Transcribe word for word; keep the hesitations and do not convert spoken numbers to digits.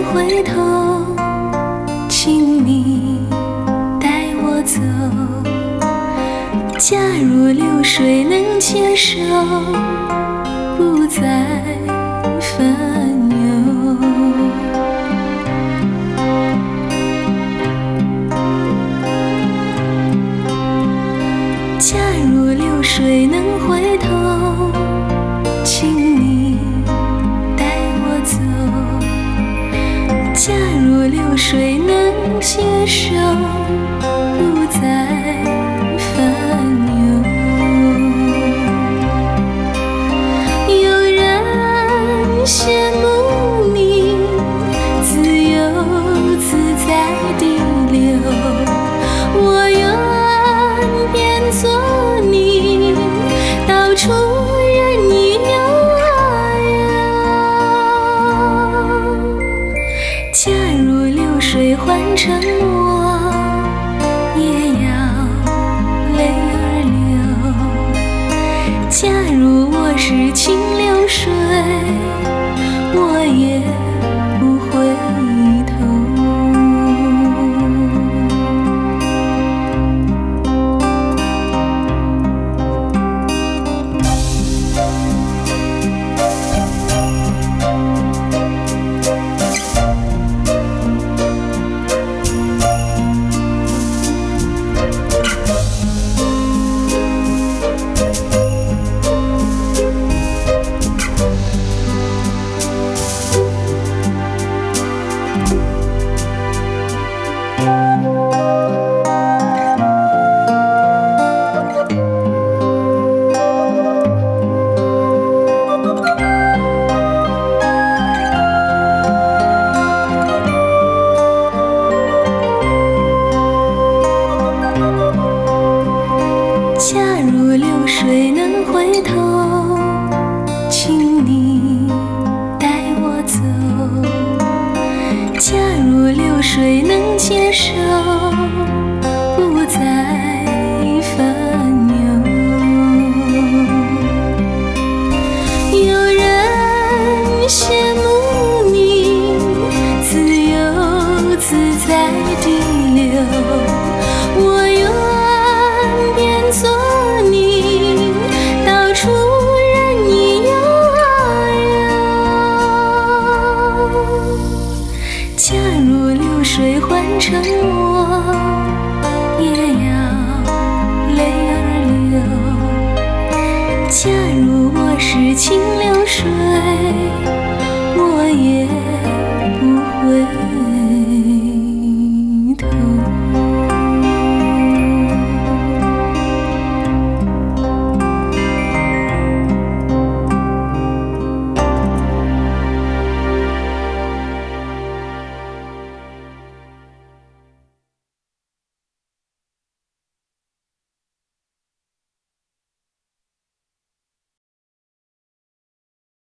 回头，请你带我走。假如流水能接受，不再烦忧。假如流水能回头，请你带我走。假如流水能接受，不再烦忧。有人羡慕你自由自在地流，我愿变作你到处任意游。假如流水换成我，也要泪儿流。假如我是清流水，我也不回头。假如流水能回头，请你带我走。假如流水能接受，不再烦忧。有人羡慕你自由自在地流，我愿变作你到处任意游。假如流水换成我，也要泪儿流。假如我是清流水，我也不回